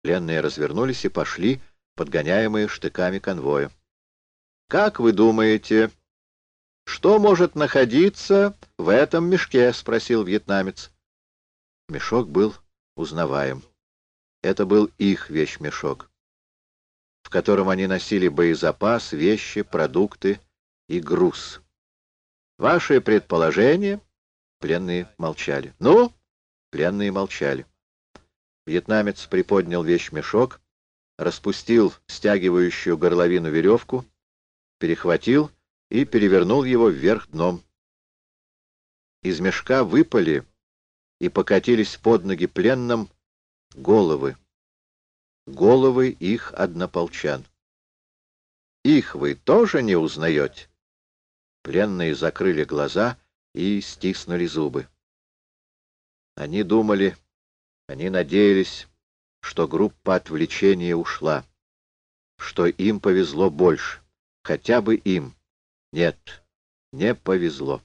Пленные развернулись и пошли, подгоняемые штыками конвоя. «Как вы думаете, что может находиться в этом мешке?» — спросил вьетнамец. Мешок был узнаваем. Это был их вещмешок, в котором они носили боезапас, вещи, продукты и груз. «Ваши предположения?» Пленные молчали. «Ну?» Пленные молчали. Вьетнамец приподнял вещмешок, распустил стягивающую горловину веревку, перехватил и перевернул его вверх дном. Из мешка выпали и покатились под ноги пленным головы. Головы их однополчан. «Их вы тоже не узнаете?» Пленные закрыли глаза и стиснули зубы. Они думали, они надеялись, что группа отвлечения ушла, что им повезло больше, хотя бы им. Нет, не повезло.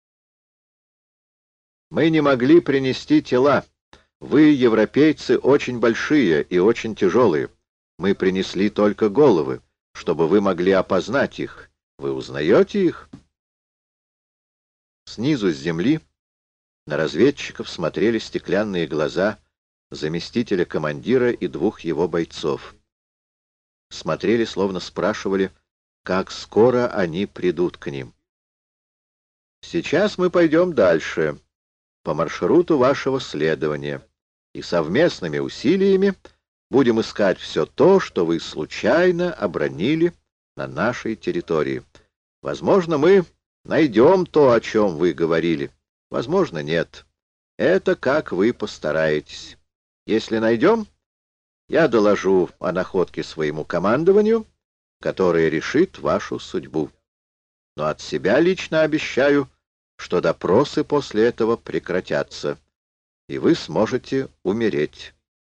«Мы не могли принести тела. Вы, европейцы, очень большие и очень тяжелые. Мы принесли только головы, чтобы вы могли опознать их. Вы узнаете их?» Снизу с земли на разведчиков смотрели стеклянные глаза заместителя командира и двух его бойцов. Смотрели, словно спрашивали, как скоро они придут к ним. «Сейчас мы пойдем дальше, по маршруту вашего следования, и совместными усилиями будем искать все то, что вы случайно обронили на нашей территории. Возможно, мы найдем то, о чем вы говорили. Возможно, нет. Это как вы постараетесь. Если найдем, я доложу о находке своему командованию, которое решит вашу судьбу. Но от себя лично обещаю, что допросы после этого прекратятся, и вы сможете умереть».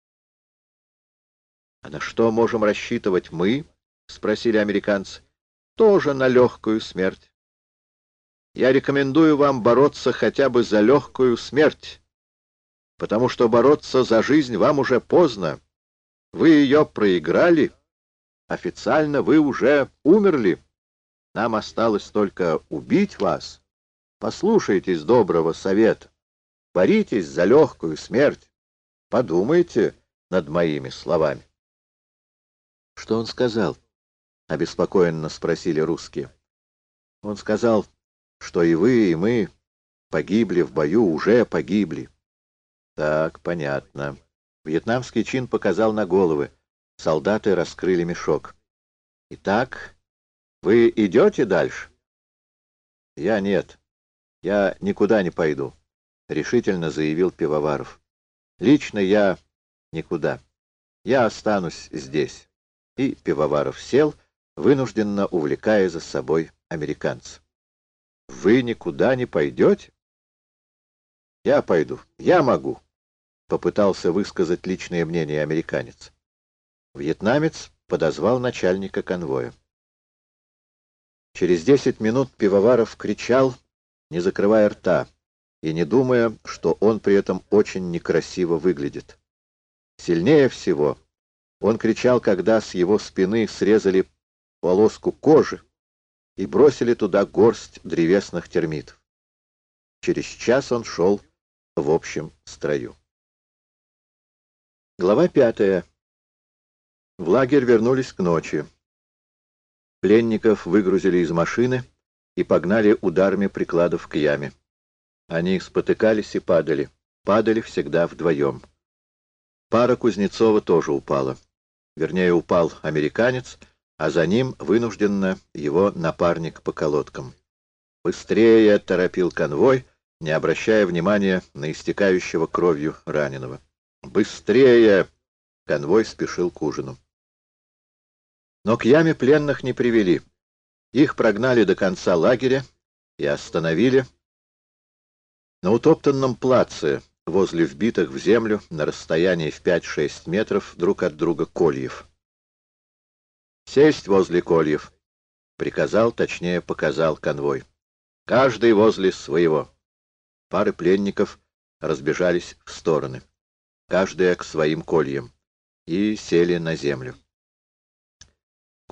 «А на что можем рассчитывать мы?» — спросили американцы. «Тоже на легкую смерть. Я рекомендую вам бороться хотя бы за легкую смерть, потому что бороться за жизнь вам уже поздно. Вы ее проиграли. Официально вы уже умерли. Нам осталось только убить вас. Послушайтесь доброго совета. Боритесь за легкую смерть. Подумайте над моими словами». «Что он сказал?» — обеспокоенно спросили русские. «Он сказал, что и вы, и мы погибли в бою, уже погибли». «Так, понятно». Вьетнамский чин показал на головы. Солдаты раскрыли мешок. «Итак, вы идете дальше?» «Я нет. Я никуда не пойду», — решительно заявил Пивоваров. «Лично я никуда. Я останусь здесь». И Пивоваров сел, вынужденно увлекая за собой американца. «Вы никуда не пойдете?» «Я пойду. Я могу», — попытался высказать личное мнение американец. Вьетнамец подозвал начальника конвоя. Через 10 минут Пивоваров кричал, не закрывая рта, и не думая, что он при этом очень некрасиво выглядит. Сильнее всего он кричал, когда с его спины срезали полоску кожи и бросили туда горсть древесных термитов. Через час он шел в общем строю. Глава 5. В лагерь вернулись к ночи. Пленников выгрузили из машины и погнали ударами прикладов к яме. Они спотыкались и падали. Падали всегда вдвоем. Пара Кузнецова тоже упала. Вернее, упал американец, а за ним вынужденно его напарник по колодкам. «Быстрее!» — торопил конвой, не обращая внимания на истекающего кровью раненого. «Быстрее!» — конвой спешил к ужину. Но к яме пленных не привели. Их прогнали до конца лагеря и остановили на утоптанном плаце возле вбитых в землю на расстоянии в 5-6 метров друг от друга кольев. «Сесть возле кольев», — приказал, точнее показал конвой. «Каждый возле своего». Пары пленников разбежались в стороны, каждая к своим кольям. и сели на землю.